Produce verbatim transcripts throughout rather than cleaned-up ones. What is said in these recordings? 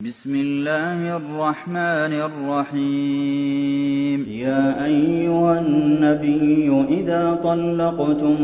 بسم الله الرحمن الرحيم يا أيها النبي إذا طلقتم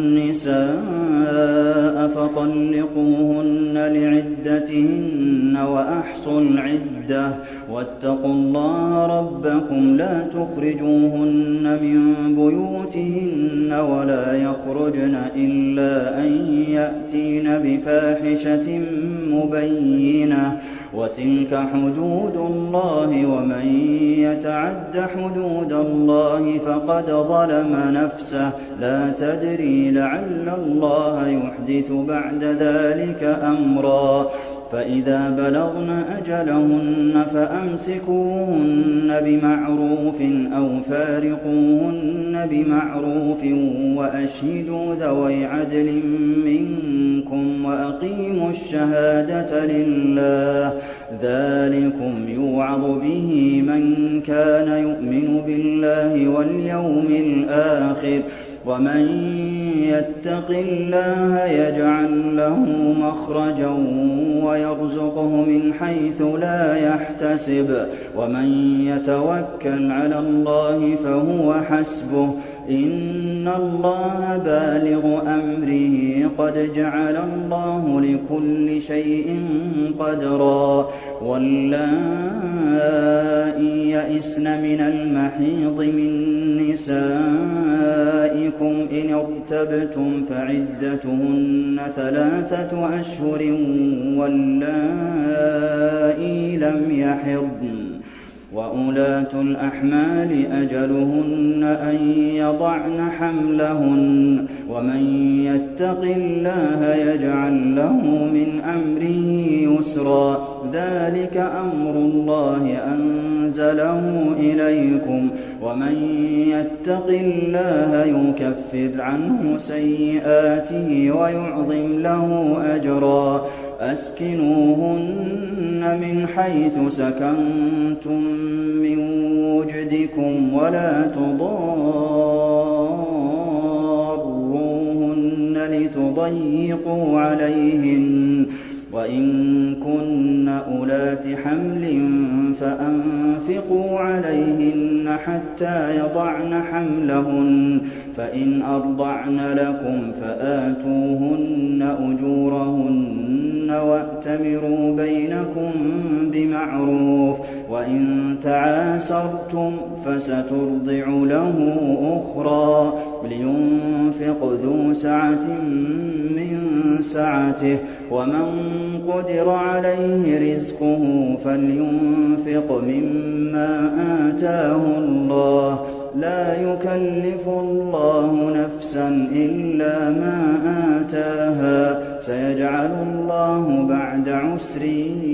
النساء فطلقوهن لعدتهن وأحصوا العدة واتقوا الله ربكم لا تخرجوهن من بيوتهن ولا يخرجن إلا أن يأتين بفاحشة مبينة وتلك حدود الله ومن يتعد حدود الله فقد ظلم نفسه لا تدري لعل الله يحدث بعد ذلك أمرا فإذا بلغن أجلهن فأمسكوهن بمعروف أو فارقوهن بمعروف وأشهدوا ذوي عدل منكم وأقيموا الشهادة لله ذلكم يوعظ به من كان يؤمن بالله واليوم الآخر ومن يتق الله يجعل له مخرجا ويرزقه من حيث لا يحتسب ومن يتوكل على الله فهو حسبه إن الله بالغ أمره قد جعل الله لكل شيء قدرا واللائي يئسن من المحيض من نسائكم إن ارتبتم فعدتهن ثلاثة أشهر واللائي لم يحضن وأولاة الأحمال أجلهن أن يضعن حملهن ومن يتق الله يجعل له من أمره يسرا ذلك أمر الله أنزله إليكم ومن يتق الله يكفر عنه سيئاته ويعظم له أجرا أسكنوهن من حيث سكنتم من وجدكم ولا تضاروهن لتضيقوا عليهن وإن كن أولات حمل فأنفقوا عليهن حتى يضعن حملهن فإن أرضعن لكم فآتوهن أجورهن وأتمروا بينكم بمعروف وإن تعاسرتم فسترضع له أخرى لينفق ذو سعة من سعته ومن قدر عليه رزقه فلينفق مما آتاه الله لا يكلف الله نفسا إلا ما آتاها سيجعل الله بعد عسر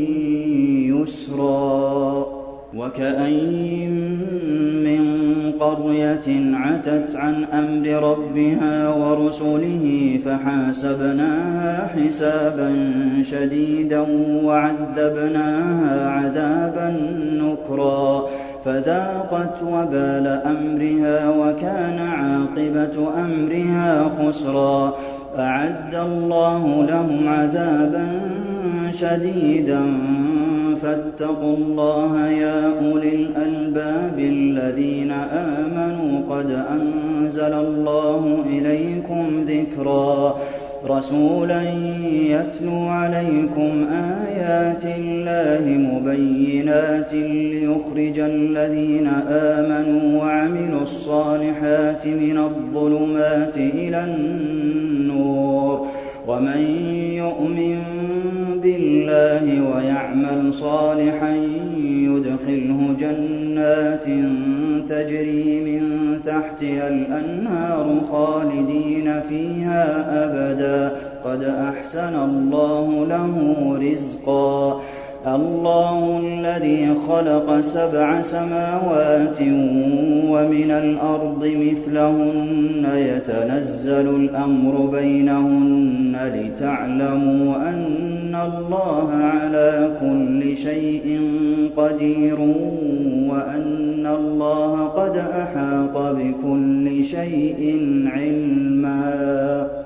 يسرا وكأين من قرية عتت عن أمر ربها ورسله فحاسبناها حسابا شديدا وعذبناها عذابا نكرا فذاقت وبال أمرها وكان عاقبة أمرها خسرا أعد الله لهم عذابا شديدا فاتقوا الله يا أولي الألباب الذين آمنوا قد أنزل الله إليكم ذكرا رسولا يتلو عليكم آيات الله مبينات ليخرج الذين آمنوا وعملوا الصالحات من الظلمات إلى النور ومن يؤمن بالله ويعمل صالحا يدخله جنات تجري من تحتها الأنهار خالدين فيها أبدا قد أحسن الله له رزقا الله الذي خلق سبع سماوات ومن الأرض مثلهن يتنزل الأمر بينهن لتعلموا أن الله على كل شيء قدير وأن الله قد أحاط بكل شيء علما